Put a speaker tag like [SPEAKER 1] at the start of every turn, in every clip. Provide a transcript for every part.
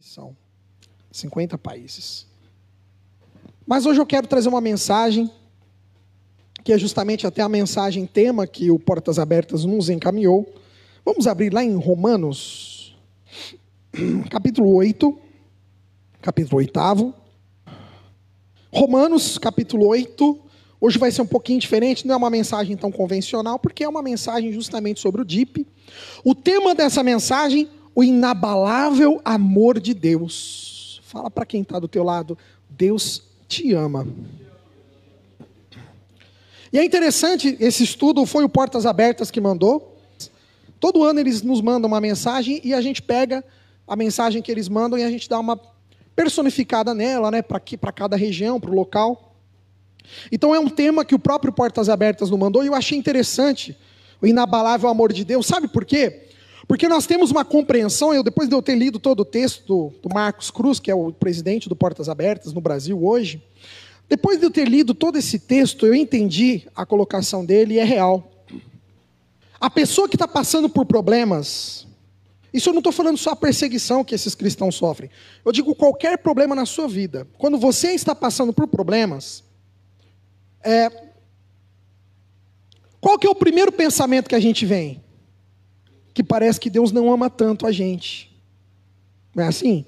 [SPEAKER 1] São 50 países. Mas hoje eu quero trazer uma mensagem, que é justamente até a mensagem tema que o Portas Abertas nos encaminhou. Vamos abrir lá em Romanos, capítulo 8, capítulo 8. Romanos, capítulo 8. Hoje vai ser um pouquinho diferente, não é uma mensagem tão convencional, porque é uma mensagem justamente sobre o DIP. O tema dessa mensagem, o inabalável amor de Deus. Fala para quem está do teu lado, Deus te ama. E é interessante, esse estudo foi o Portas Abertas que mandou. Todo ano eles nos mandam uma mensagem e a gente pega a mensagem que eles mandam e a gente dá uma personificada nela, né, para cada região, para o local. Então é um tema que o próprio Portas Abertas nos mandou e eu achei interessante, o inabalável amor de Deus. Sabe por quê? Porque nós temos uma compreensão, depois de eu ter lido todo o texto do Marcos Cruz, que é o presidente do Portas Abertas no Brasil hoje, depois de eu ter lido todo esse texto, eu entendi a colocação dele e é real. A pessoa que está passando por problemas, isso eu não estou falando só a perseguição que esses cristãos sofrem, eu digo qualquer problema na sua vida. Quando você está passando por problemas, qual que é o primeiro pensamento que a gente vem? Que parece que Deus não ama tanto a gente. Não é assim?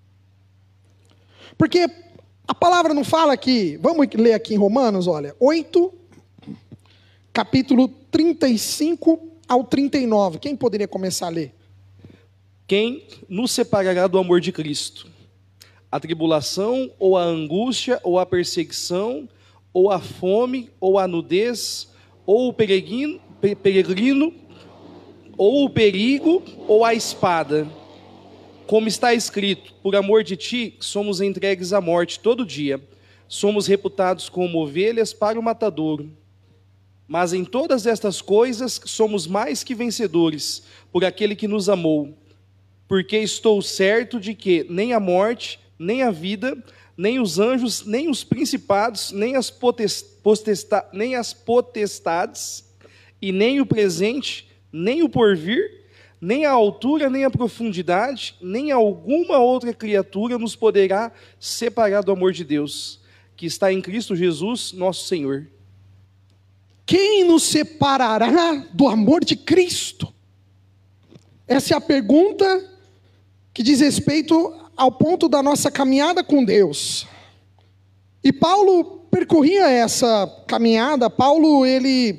[SPEAKER 1] Porque a palavra não fala que... Vamos ler aqui em Romanos, olha. 8, capítulo 35 ao 39. Quem poderia começar a ler?
[SPEAKER 2] Quem nos separará do amor de Cristo? A tribulação, ou a angústia, ou a perseguição, ou a fome, ou a nudez, ou o peregrino, ou o perigo, ou a espada. Como está escrito, por amor de ti, somos entregues à morte todo dia. Somos reputados como ovelhas para o matadouro. Mas em todas estas coisas somos mais que vencedores, por aquele que nos amou. Porque estou certo de que nem a morte, nem a vida, nem os anjos, nem os principados, nem as potestades, e nem o presente, nem o porvir, nem a altura, nem a profundidade, nem alguma outra criatura nos poderá separar do amor de Deus, que está em Cristo Jesus, nosso Senhor.
[SPEAKER 1] Quem nos separará do amor de Cristo? Essa é a pergunta que diz respeito ao ponto da nossa caminhada com Deus. E Paulo percorria essa caminhada. Paulo, ele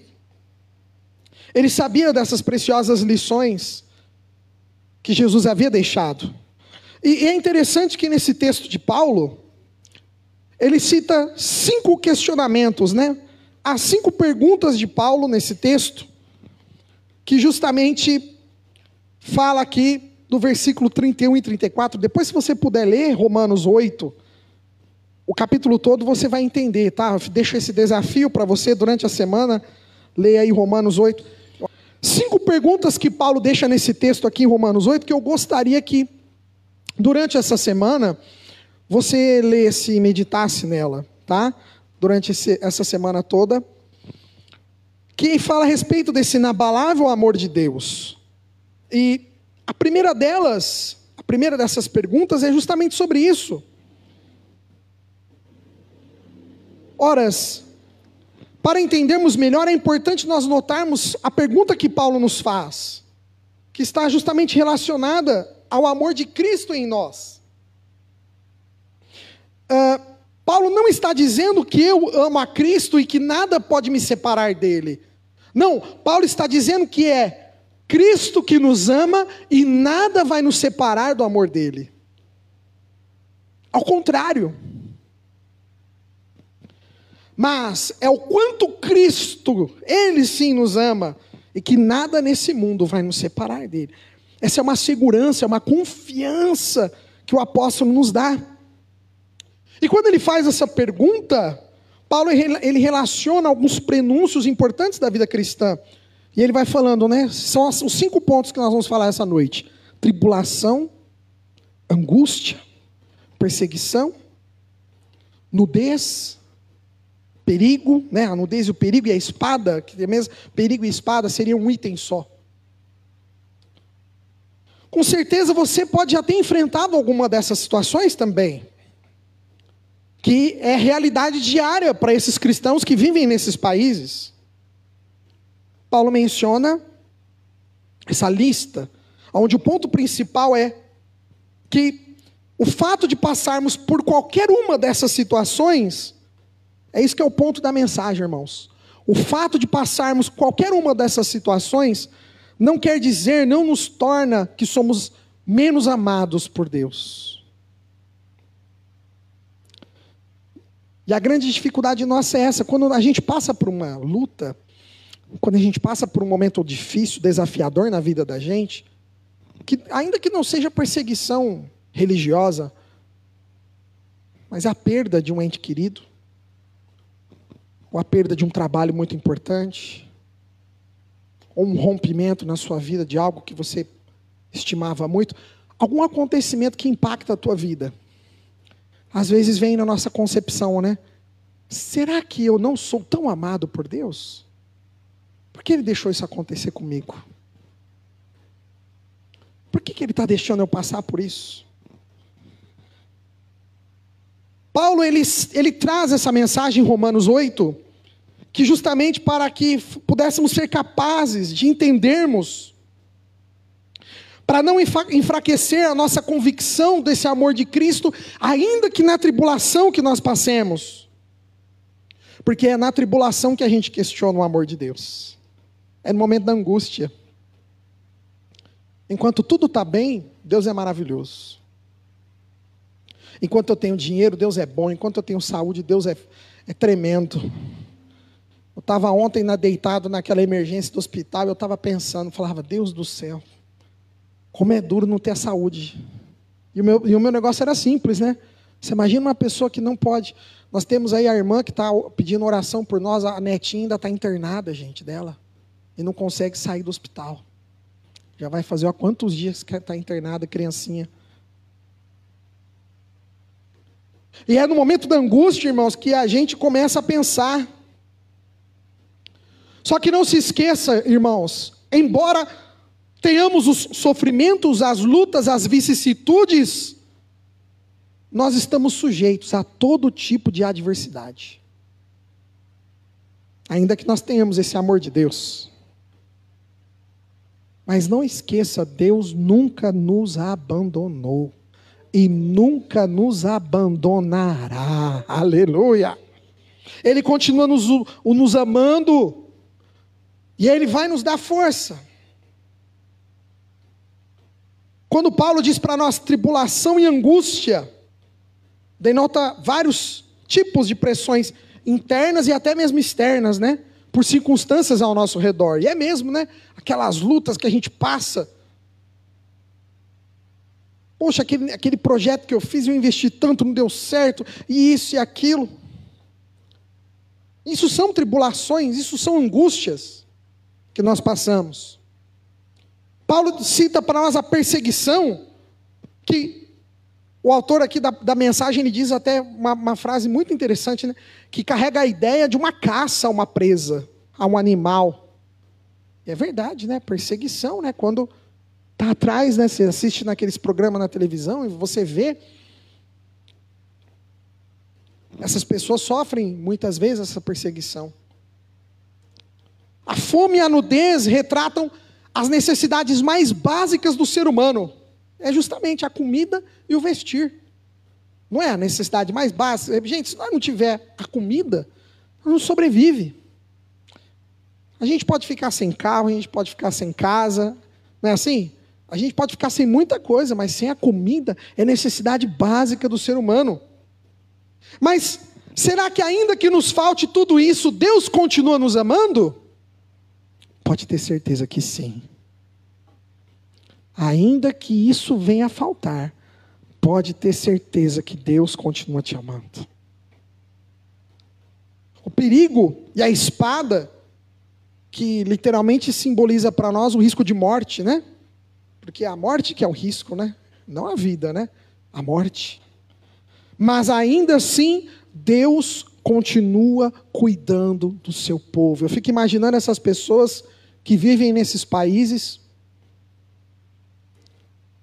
[SPEAKER 1] sabia dessas preciosas lições que Jesus havia deixado. E é interessante que nesse texto de Paulo, ele cita 5 questionamentos, né? Há 5 perguntas de Paulo nesse texto, que justamente fala aqui do versículo 31 e 34. Depois, se você puder ler Romanos 8, o capítulo todo, você vai entender, tá? Deixo esse desafio para você durante a semana, leia aí Romanos 8. 5 perguntas que Paulo deixa nesse texto aqui em Romanos 8, que eu gostaria que, durante essa semana, você lesse e meditasse nela, tá? Durante essa semana toda, que fala a respeito desse inabalável amor de Deus. E a primeira dessas perguntas é justamente sobre isso. Ora, para entendermos melhor, é importante nós notarmos a pergunta que Paulo nos faz, que está justamente relacionada ao amor de Cristo em nós. Paulo não está dizendo que eu amo a Cristo e que nada pode me separar dele. Não, Paulo está dizendo que é Cristo que nos ama e nada vai nos separar do amor dele. Ao contrário. Mas é o quanto Cristo, Ele sim nos ama, e que nada nesse mundo vai nos separar dele. Essa é uma segurança, é uma confiança que o apóstolo nos dá. E quando ele faz essa pergunta, Paulo ele relaciona alguns prenúncios importantes da vida cristã. E ele vai falando, né? São os 5 pontos que nós vamos falar essa noite: tribulação, angústia, perseguição, nudez, perigo, né? A nudez e o perigo e a espada, que é mesmo perigo e espada seria um item só. Com certeza você pode já ter enfrentado alguma dessas situações também, que é realidade diária para esses cristãos que vivem nesses países. Paulo menciona essa lista, onde o ponto principal é que o fato de passarmos por qualquer uma dessas situações, é isso que é o ponto da mensagem, irmãos. O fato de passarmos qualquer uma dessas situações não quer dizer, não nos torna que somos menos amados por Deus. E a grande dificuldade nossa é essa, quando a gente passa por uma luta, quando a gente passa por um momento difícil, desafiador na vida da gente, que ainda que não seja perseguição religiosa, mas a perda de um ente querido, ou a perda de um trabalho muito importante, ou um rompimento na sua vida de algo que você estimava muito, algum acontecimento que impacta a tua vida. Às vezes vem na nossa concepção, né? Será que eu não sou tão amado por Deus? Por que Ele deixou isso acontecer comigo? Por que Ele está deixando eu passar por isso? Paulo, ele traz essa mensagem em Romanos 8, que justamente para que pudéssemos ser capazes de entendermos, para não enfraquecer a nossa convicção desse amor de Cristo, ainda que na tribulação que nós passemos. Porque é na tribulação que a gente questiona o amor de Deus. É no momento da angústia. Enquanto tudo está bem, Deus é maravilhoso. Enquanto eu tenho dinheiro, Deus é bom. Enquanto eu tenho saúde, Deus é tremendo. Eu estava ontem deitado naquela emergência do hospital, eu estava pensando, falava, Deus do céu, como é duro não ter a saúde. E o meu negócio era simples, né? Você imagina uma pessoa que não pode. Nós temos aí a irmã que está pedindo oração por nós, a netinha ainda está internada, gente, dela. E não consegue sair do hospital. Já vai fazer há quantos dias que está internada, criancinha. E é no momento da angústia, irmãos, que a gente começa a pensar. Só que não se esqueça, irmãos, embora tenhamos os sofrimentos, as lutas, as vicissitudes, nós estamos sujeitos a todo tipo de adversidade. Ainda que nós tenhamos esse amor de Deus. Mas não esqueça, Deus nunca nos abandonou. E nunca nos abandonará. Aleluia. Ele continua nos amando. E Ele vai nos dar força. Quando Paulo diz para nós tribulação e angústia, denota vários tipos de pressões internas e até mesmo externas, né? Por circunstâncias ao nosso redor. E é mesmo, né? Aquelas lutas que a gente passa. Poxa, aquele projeto que eu fiz, eu investi tanto, não deu certo, e isso e aquilo. Isso são tribulações, isso são angústias que nós passamos. Paulo cita para nós a perseguição, que o autor aqui da mensagem, ele diz até uma frase muito interessante, né? Que carrega a ideia de uma caça a uma presa, a um animal. E é verdade, né? Perseguição, né? Quando está atrás, né? Você assiste naqueles programas na televisão e você vê. Essas pessoas sofrem muitas vezes essa perseguição. A fome e a nudez retratam as necessidades mais básicas do ser humano. É justamente a comida e o vestir. Não é a necessidade mais básica? Gente, se nós não tiver a comida, nós não sobrevive. A gente pode ficar sem carro, a gente pode ficar sem casa, não é assim? A gente pode ficar sem muita coisa, mas sem a comida é necessidade básica do ser humano. Mas será que ainda que nos falte tudo isso, Deus continua nos amando? Pode ter certeza que sim. Ainda que isso venha a faltar, pode ter certeza que Deus continua te amando. O perigo e a espada, que literalmente simboliza para nós o risco de morte, né? Porque é a morte que é o risco, né? Não a vida, né? A morte. Mas ainda assim, Deus continua cuidando do seu povo. Eu fico imaginando essas pessoas que vivem nesses países,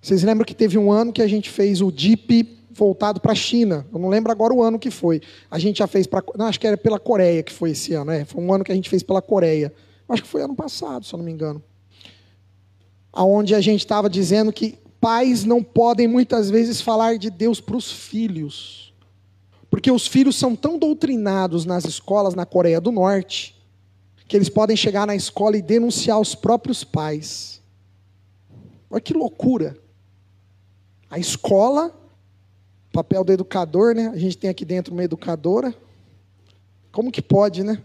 [SPEAKER 1] Vocês lembram que teve um ano que a gente fez o DIP voltado para a China? Eu não lembro agora o ano que foi. A gente já fez para... Não, acho que era pela Coreia que foi esse ano. Foi um ano que a gente fez pela Coreia. Acho que foi ano passado, se eu não me engano. Onde a gente estava dizendo que pais não podem muitas vezes falar de Deus para os filhos. Porque os filhos são tão doutrinados nas escolas na Coreia do Norte, que eles podem chegar na escola e denunciar os próprios pais. Olha que loucura. A escola, papel do educador, né? A gente tem aqui dentro uma educadora. Como que pode, né?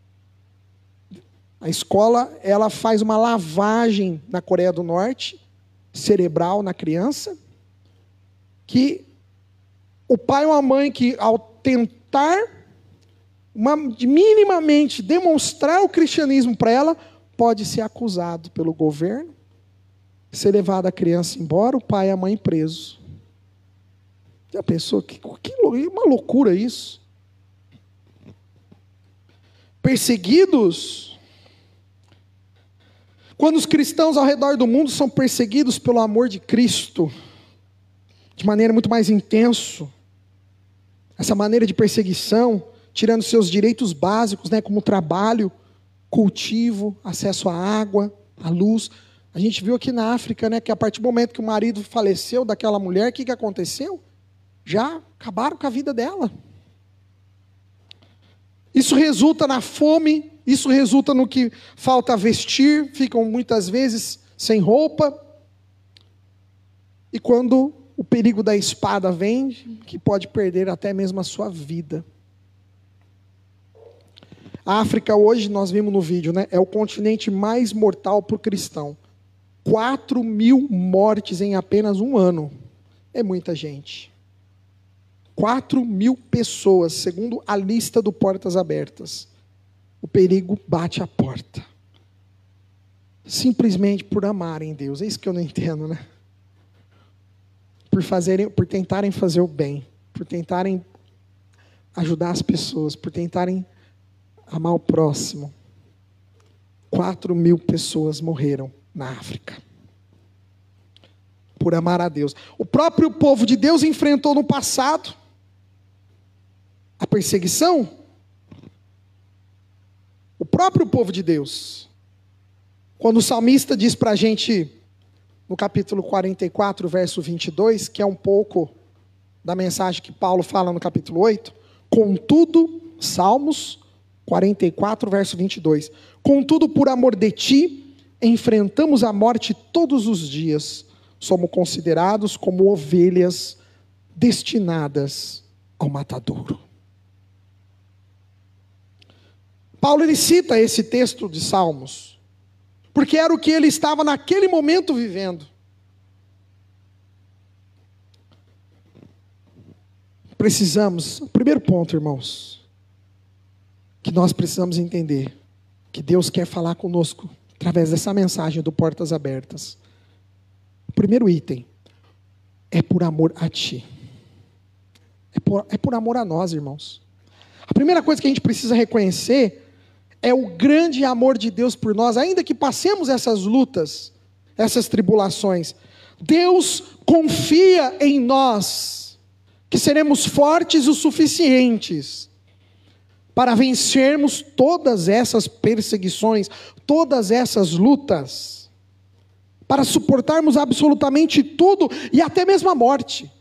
[SPEAKER 1] A escola, ela faz uma lavagem na Coreia do Norte, cerebral na criança, que o pai ou a mãe que, ao tentar minimamente demonstrar o cristianismo para ela, pode ser acusado pelo governo, ser levado a criança embora, o pai e a mãe presos. Já pensou? Que uma loucura isso. Perseguidos. Quando os cristãos ao redor do mundo são perseguidos pelo amor de Cristo, de maneira muito mais intensa, essa maneira de perseguição, tirando seus direitos básicos, né, como trabalho, cultivo, acesso à água, à luz. A gente viu aqui na África, né, que a partir do momento que o marido faleceu daquela mulher, o que aconteceu? Já acabaram com a vida dela. Isso resulta na fome, isso resulta no que falta vestir, ficam muitas vezes sem roupa. E quando o perigo da espada vem, que pode perder até mesmo a sua vida. A África hoje, nós vimos no vídeo, né, é o continente mais mortal para o cristão. 4.000 mortes em apenas um ano. É muita gente. 4.000 pessoas, segundo a lista do Portas Abertas. O perigo bate à porta. Simplesmente por amarem Deus. É isso que eu não entendo, né? Por tentarem fazer o bem, por tentarem ajudar as pessoas, por tentarem amar o próximo. 4.000 pessoas morreram na África. Por amar a Deus. O próprio povo de Deus enfrentou no passado a perseguição. O próprio povo de Deus. Quando o salmista diz para a gente, no capítulo 44, verso 22, que é um pouco da mensagem que Paulo fala no capítulo 8, contudo, Salmos 44, verso 22, contudo, por amor de ti, enfrentamos a morte todos os dias, somos considerados como ovelhas destinadas ao matadouro. Paulo ele cita esse texto de Salmos, porque era o que ele estava naquele momento vivendo. Precisamos, primeiro ponto, irmãos, que nós precisamos entender, que Deus quer falar conosco, através dessa mensagem do Portas Abertas. O primeiro item, é por amor a ti. É por amor a nós, irmãos. A primeira coisa que a gente precisa reconhecer é o grande amor de Deus por nós, ainda que passemos essas lutas, essas tribulações. Deus confia em nós, que seremos fortes o suficientes para vencermos todas essas perseguições, todas essas lutas, para suportarmos absolutamente tudo e até mesmo a morte.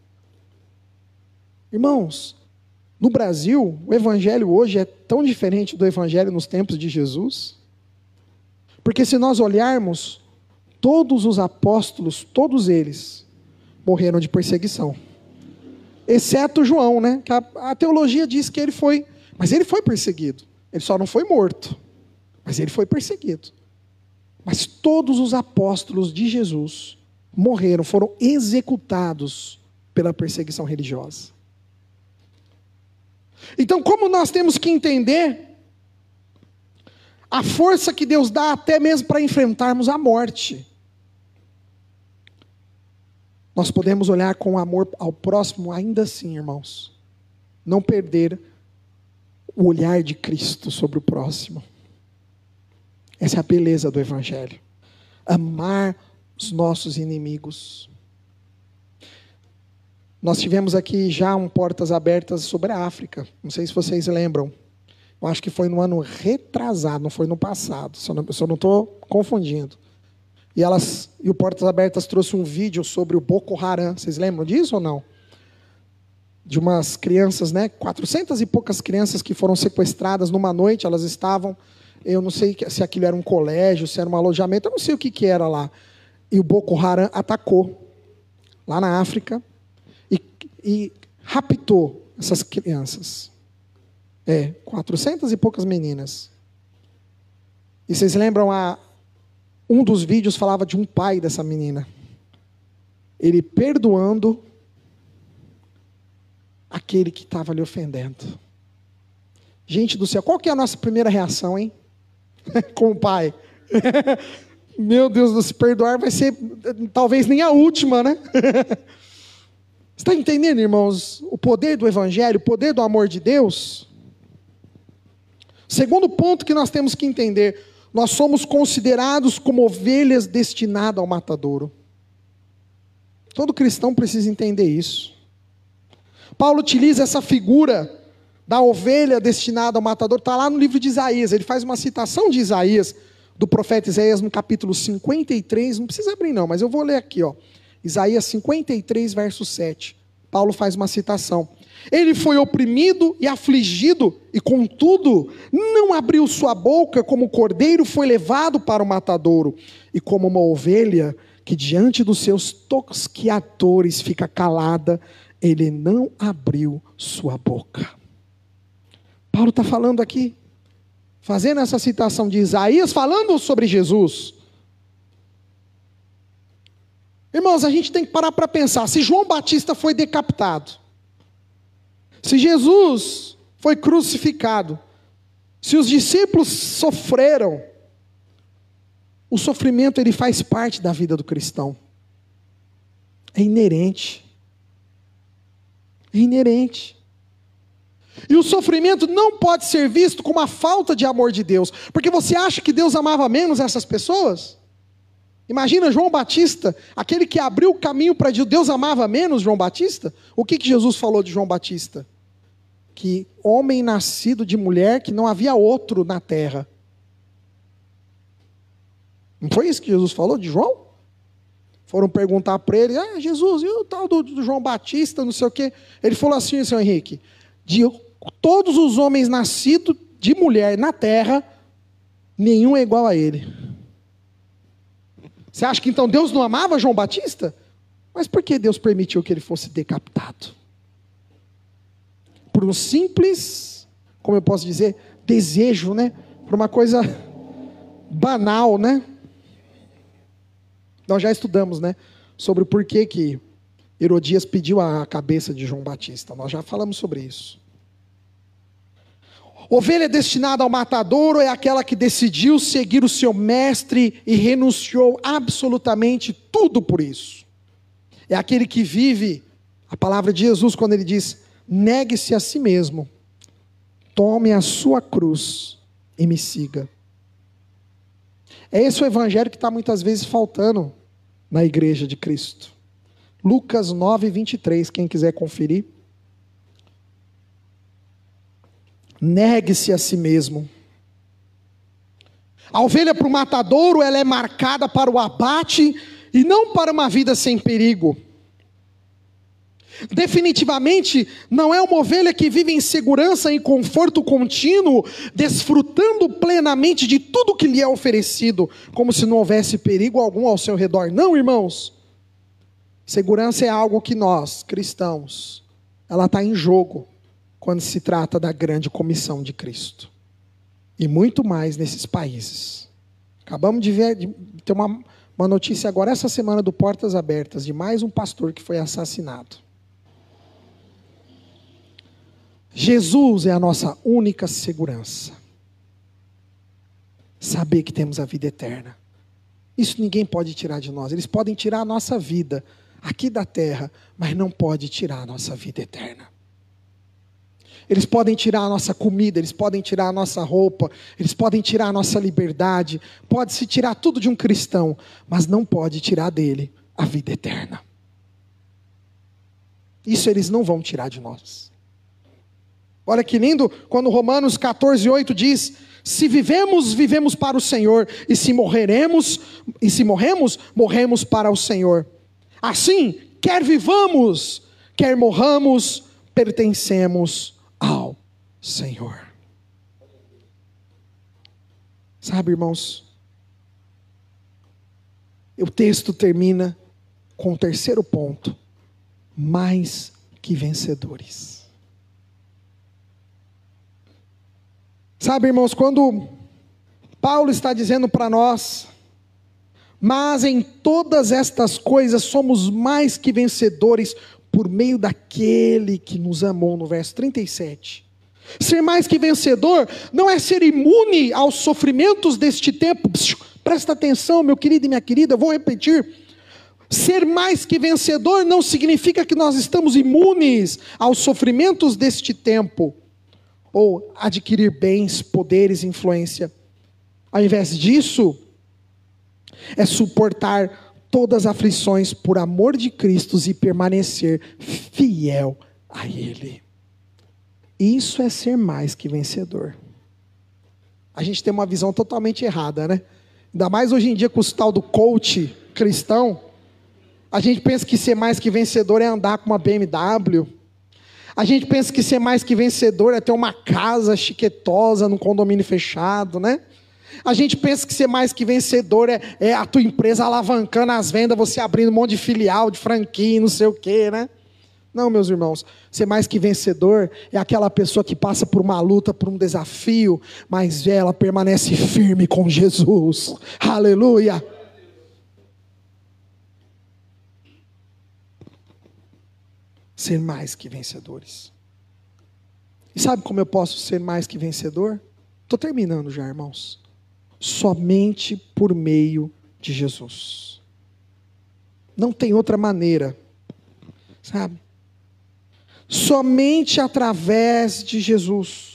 [SPEAKER 1] Irmãos, no Brasil, o evangelho hoje é tão diferente do evangelho nos tempos de Jesus. Porque se nós olharmos, todos os apóstolos, todos eles, morreram de perseguição. Exceto João, né? Que a teologia diz que ele foi, mas ele foi perseguido. Ele só não foi morto, mas ele foi perseguido. Mas todos os apóstolos de Jesus morreram, foram executados pela perseguição religiosa. Então, como nós temos que entender a força que Deus dá até mesmo para enfrentarmos a morte? Nós podemos olhar com amor ao próximo ainda assim, irmãos. Não perder o olhar de Cristo sobre o próximo. Essa é a beleza do evangelho. Amar os nossos inimigos. Nós tivemos aqui já um Portas Abertas sobre a África. Não sei se vocês lembram. Eu acho que foi no ano retrasado, não foi no passado. Se eu não estou confundindo. E o Portas Abertas trouxe um vídeo sobre o Boko Haram. Vocês lembram disso ou não? De umas crianças, 400 e poucas crianças que foram sequestradas numa noite. Elas estavam, eu não sei se aquilo era um colégio, se era um alojamento, eu não sei o que era lá. E o Boko Haram atacou lá na África e raptou essas crianças. 400 e poucas meninas. E vocês lembram, um dos vídeos falava de um pai dessa menina. Ele perdoando aquele que estava lhe ofendendo. Gente do céu, qual que é a nossa primeira reação, hein? Com o pai. Meu Deus, se perdoar vai ser talvez nem a última, né? Você está entendendo, irmãos? O poder do Evangelho, o poder do amor de Deus. Segundo ponto que nós temos que entender, nós somos considerados como ovelhas destinadas ao matadouro. Todo cristão precisa entender isso. Paulo utiliza essa figura da ovelha destinada ao matadouro, está lá no livro de Isaías, ele faz uma citação de Isaías, do profeta Isaías no capítulo 53, não precisa abrir não, mas eu vou ler aqui, Isaías 53, verso 7, Paulo faz uma citação. Ele foi oprimido e afligido, e contudo, não abriu sua boca, como o cordeiro foi levado para o matadouro, e como uma ovelha que diante dos seus tosquiadores fica calada, ele não abriu sua boca. Paulo está falando aqui, fazendo essa citação de Isaías, falando sobre Jesus. Irmãos, a gente tem que parar para pensar, se João Batista foi decapitado, se Jesus foi crucificado, se os discípulos sofreram, o sofrimento ele faz parte da vida do cristão. É inerente. É inerente. E o sofrimento não pode ser visto como a falta de amor de Deus. Porque você acha que Deus amava menos essas pessoas? Imagina João Batista, aquele que abriu o caminho para Deus. Deus amava menos João Batista? O que Jesus falou de João Batista? Que homem nascido de mulher, que não havia outro na terra. Não foi isso que Jesus falou de João? Foram perguntar para ele, Jesus, e o tal do João Batista, não sei o quê. Ele falou assim, seu Henrique, de todos os homens nascidos de mulher na terra, nenhum é igual a ele. Você acha que então Deus não amava João Batista? Mas por que Deus permitiu que ele fosse decapitado? Por um simples, como eu posso dizer, desejo, Por uma coisa banal, Nós já estudamos, sobre o porquê que Herodias pediu a cabeça de João Batista. Nós já falamos sobre isso. Ovelha destinada ao matadouro é aquela que decidiu seguir o seu mestre e renunciou absolutamente tudo por isso. É aquele que vive a palavra de Jesus quando ele diz, negue-se a si mesmo, tome a sua cruz e me siga. É esse o evangelho que está muitas vezes faltando na igreja de Cristo. Lucas 9, 23, quem quiser conferir. Negue-se a si mesmo. A ovelha para o matadouro, ela é marcada para o abate e não para uma vida sem perigo. Definitivamente não é uma ovelha que vive em segurança e conforto contínuo, desfrutando plenamente de tudo que lhe é oferecido, como se não houvesse perigo algum ao seu redor. Não, irmãos. Segurança é algo que nós, cristãos, ela está em jogo quando se trata da grande comissão de Cristo. E muito mais nesses países. Acabamos de ter uma notícia agora, essa semana, do Portas Abertas, de mais um pastor que foi assassinado. Jesus é a nossa única segurança. Saber que temos a vida eterna. Isso ninguém pode tirar de nós. Eles podem tirar a nossa vida aqui da terra, mas não pode tirar a nossa vida eterna. Eles podem tirar a nossa comida, eles podem tirar a nossa roupa, eles podem tirar a nossa liberdade, pode-se tirar tudo de um cristão, mas não pode tirar dele a vida eterna. Isso eles não vão tirar de nós. Olha que lindo quando Romanos 14:8 diz: se vivemos, vivemos para o Senhor, e se morremos, morremos para o Senhor. Assim, quer vivamos, quer morramos, pertencemos ao Senhor. Sabe, irmãos, o texto termina com o terceiro ponto: mais que vencedores. Sabe, irmãos, quando Paulo está dizendo para nós: mas em todas estas coisas somos mais que vencedores por meio daquele que nos amou, no verso 37. Ser mais que vencedor não é ser imune aos sofrimentos deste tempo. Presta atenção, meu querido e minha querida, eu vou repetir. Ser mais que vencedor não significa que nós estamos imunes aos sofrimentos deste tempo, ou adquirir bens, poderes, influência. Ao invés disso, é suportar todas as aflições por amor de Cristo e permanecer fiel a Ele. Isso é ser mais que vencedor. A gente tem uma visão totalmente errada, né? Ainda mais hoje em dia com o tal do coach cristão. A gente pensa que ser mais que vencedor é andar com uma BMW. A gente pensa que ser mais que vencedor é ter uma casa chiquetosa num condomínio fechado, né? A gente pensa que ser mais que vencedor é a tua empresa alavancando as vendas, você abrindo um monte de filial, de franquia, não sei o quê, né? Não, meus irmãos, ser mais que vencedor é aquela pessoa que passa por uma luta, por um desafio, mas ela permanece firme com Jesus. Aleluia! Ser mais que vencedores. E sabe como eu posso ser mais que vencedor? Estou terminando já, irmãos. Somente por meio de Jesus. Não tem outra maneira, sabe? Somente através de Jesus.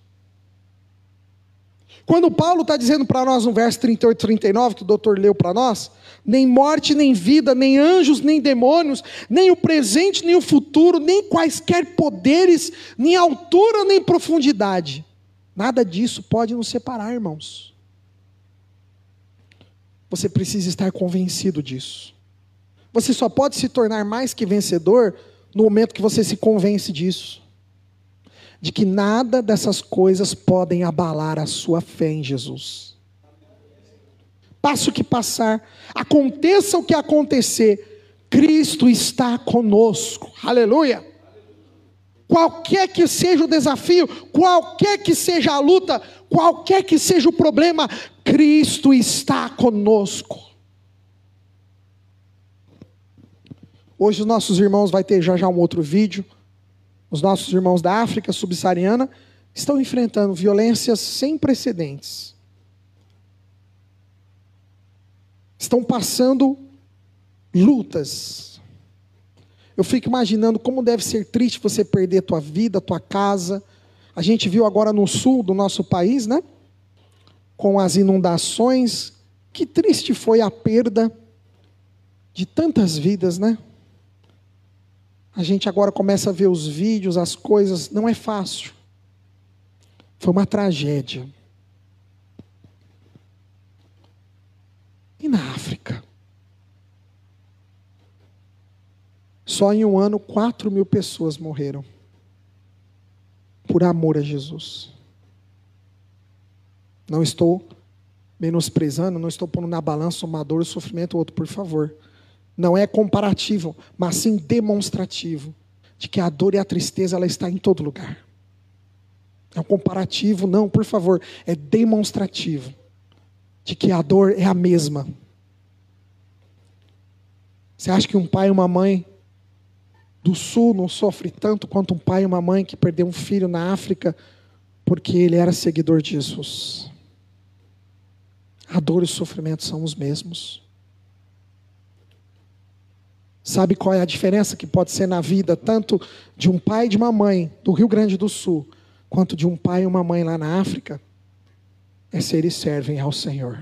[SPEAKER 1] Quando Paulo está dizendo para nós no verso 38 e 39, que o doutor leu para nós: nem morte, nem vida, nem anjos, nem demônios, nem o presente, nem o futuro, nem quaisquer poderes, nem altura, nem profundidade. Nada disso pode nos separar, irmãos. Você precisa estar convencido disso. Você só pode se tornar mais que vencedor no momento que você se convence disso. De que nada dessas coisas podem abalar a sua fé em Jesus. Passe o que passar, aconteça o que acontecer, Cristo está conosco. Aleluia! Qualquer que seja o desafio, qualquer que seja a luta, qualquer que seja o problema, Cristo está conosco. Hoje os nossos irmãos, vai ter já um outro vídeo, os nossos irmãos da África subsaariana estão enfrentando violências sem precedentes. Estão passando lutas. Eu fico imaginando como deve ser triste você perder a tua vida, a tua casa. A gente viu agora no sul do nosso país, né? Com as inundações. Que triste foi a perda de tantas vidas, né? A gente agora começa a ver os vídeos, as coisas, não é fácil. Foi uma tragédia. E na África? Só em um ano 4.000 pessoas morreram. Por amor a Jesus. Não estou menosprezando, não estou pondo na balança uma dor, o sofrimento, o outro, por favor. Não é comparativo, mas sim demonstrativo, de que a dor e a tristeza, ela está em todo lugar. É um comparativo, não, por favor, é demonstrativo, de que a dor é a mesma. Você acha que um pai e uma mãe do sul não sofre tanto quanto um pai e uma mãe que perdeu um filho na África, porque ele era seguidor de Jesus? A dor e o sofrimento são os mesmos. Sabe qual é a diferença que pode ser na vida, tanto de um pai e de uma mãe do Rio Grande do Sul, quanto de um pai e uma mãe lá na África? É se eles servem ao Senhor.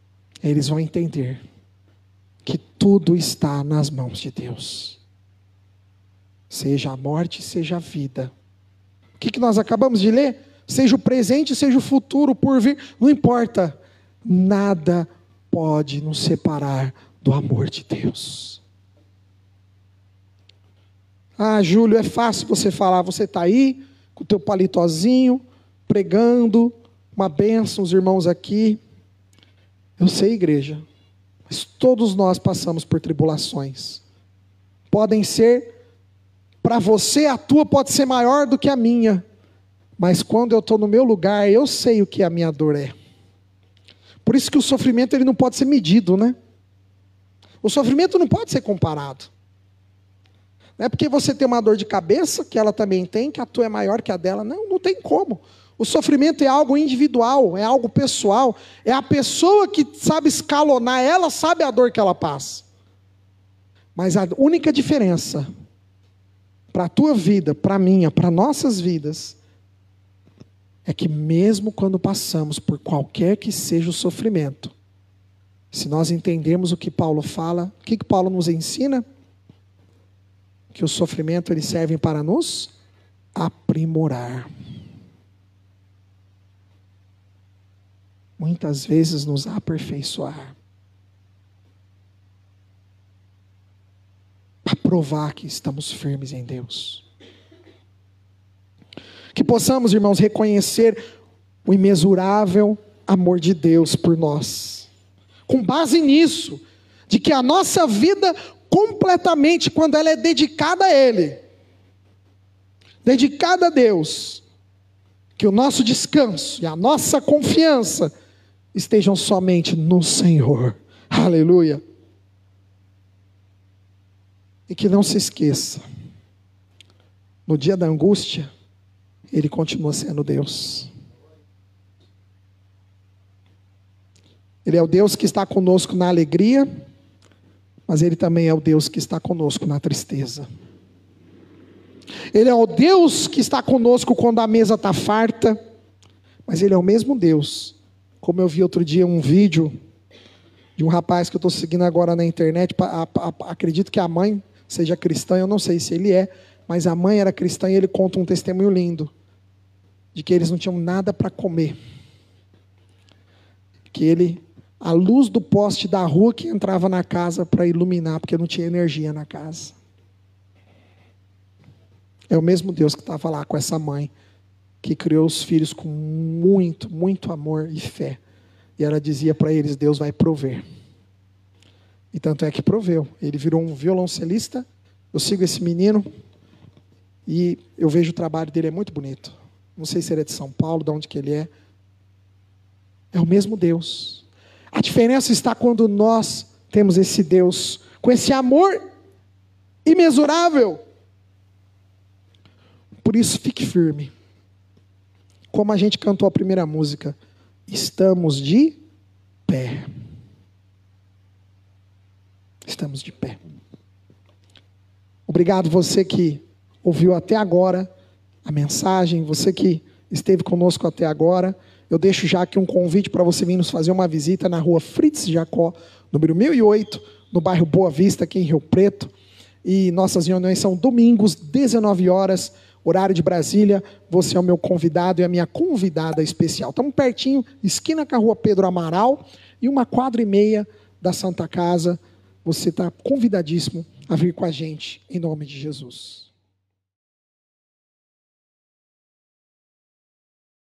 [SPEAKER 1] Eles vão entender que tudo está nas mãos de Deus. seja a morte, seja a vida. O que nós acabamos de ler? Seja o presente, seja o futuro por vir, não importa. Nada pode nos separar do amor de Deus. Ah, Júlio, é fácil você falar, você está aí, com o teu palitozinho, pregando, uma bênção, os irmãos aqui. Eu sei, igreja, mas todos nós passamos por tribulações. Podem ser, para você, a tua pode ser maior do que a minha. Mas quando eu estou no meu lugar, eu sei o que a minha dor é. Por isso que o sofrimento ele não pode ser medido, né? O sofrimento não pode ser comparado. Não é porque você tem uma dor de cabeça, que ela também tem, que a tua é maior que a dela. Não, não tem como. O sofrimento é algo individual, é algo pessoal. É a pessoa que sabe escalonar, ela sabe a dor que ela passa. Mas a única diferença para a tua vida, para a minha, para nossas vidas, é que mesmo quando passamos por qualquer que seja o sofrimento, se nós entendermos o que Paulo fala, o que Paulo nos ensina? Que o sofrimento ele serve para nos aprimorar. Muitas vezes nos aperfeiçoar. Para provar que estamos firmes em Deus. Que possamos, irmãos, reconhecer o imensurável amor de Deus por nós. Com base nisso, de que a nossa vida completamente, quando ela é dedicada a Ele, dedicada a Deus, que o nosso descanso e a nossa confiança estejam somente no Senhor. Aleluia. E que não se esqueça, no dia da angústia, Ele continua sendo Deus. Ele é o Deus que está conosco na alegria, mas Ele também é o Deus que está conosco na tristeza. Ele é o Deus que está conosco quando a mesa está farta, mas Ele é o mesmo Deus. Como eu vi outro dia um vídeo de um rapaz que eu estou seguindo agora na internet, acredito que a mãe seja cristã, eu não sei se ele é, mas a mãe era cristã e ele conta um testemunho lindo, de que eles não tinham nada para comer. Que a luz do poste da rua que entrava na casa para iluminar, porque não tinha energia na casa. É o mesmo Deus que estava lá com essa mãe, que criou os filhos com muito, muito amor e fé. E ela dizia para eles, Deus vai prover. E tanto é que proveu. Ele virou um violoncelista. Eu sigo esse menino e eu vejo o trabalho dele, é muito bonito. Não sei se ele é de São Paulo, de onde que ele é. É o mesmo Deus. A diferença está quando nós temos esse Deus, com esse amor imensurável. Por isso, fique firme. Como a gente cantou a primeira música, estamos de pé. Estamos de pé. Obrigado você que ouviu até agora a mensagem, você que esteve conosco até agora. Eu deixo já aqui um convite para você vir nos fazer uma visita na rua Fritz Jacó, número 1008, no bairro Boa Vista, aqui em Rio Preto. E nossas reuniões são domingos, 19 horas, horário de Brasília. Você é o meu convidado e a minha convidada especial. Estamos pertinho, esquina com a rua Pedro Amaral, e 1,4 quadra da Santa Casa. Você está convidadíssimo a vir com a gente, em nome de Jesus.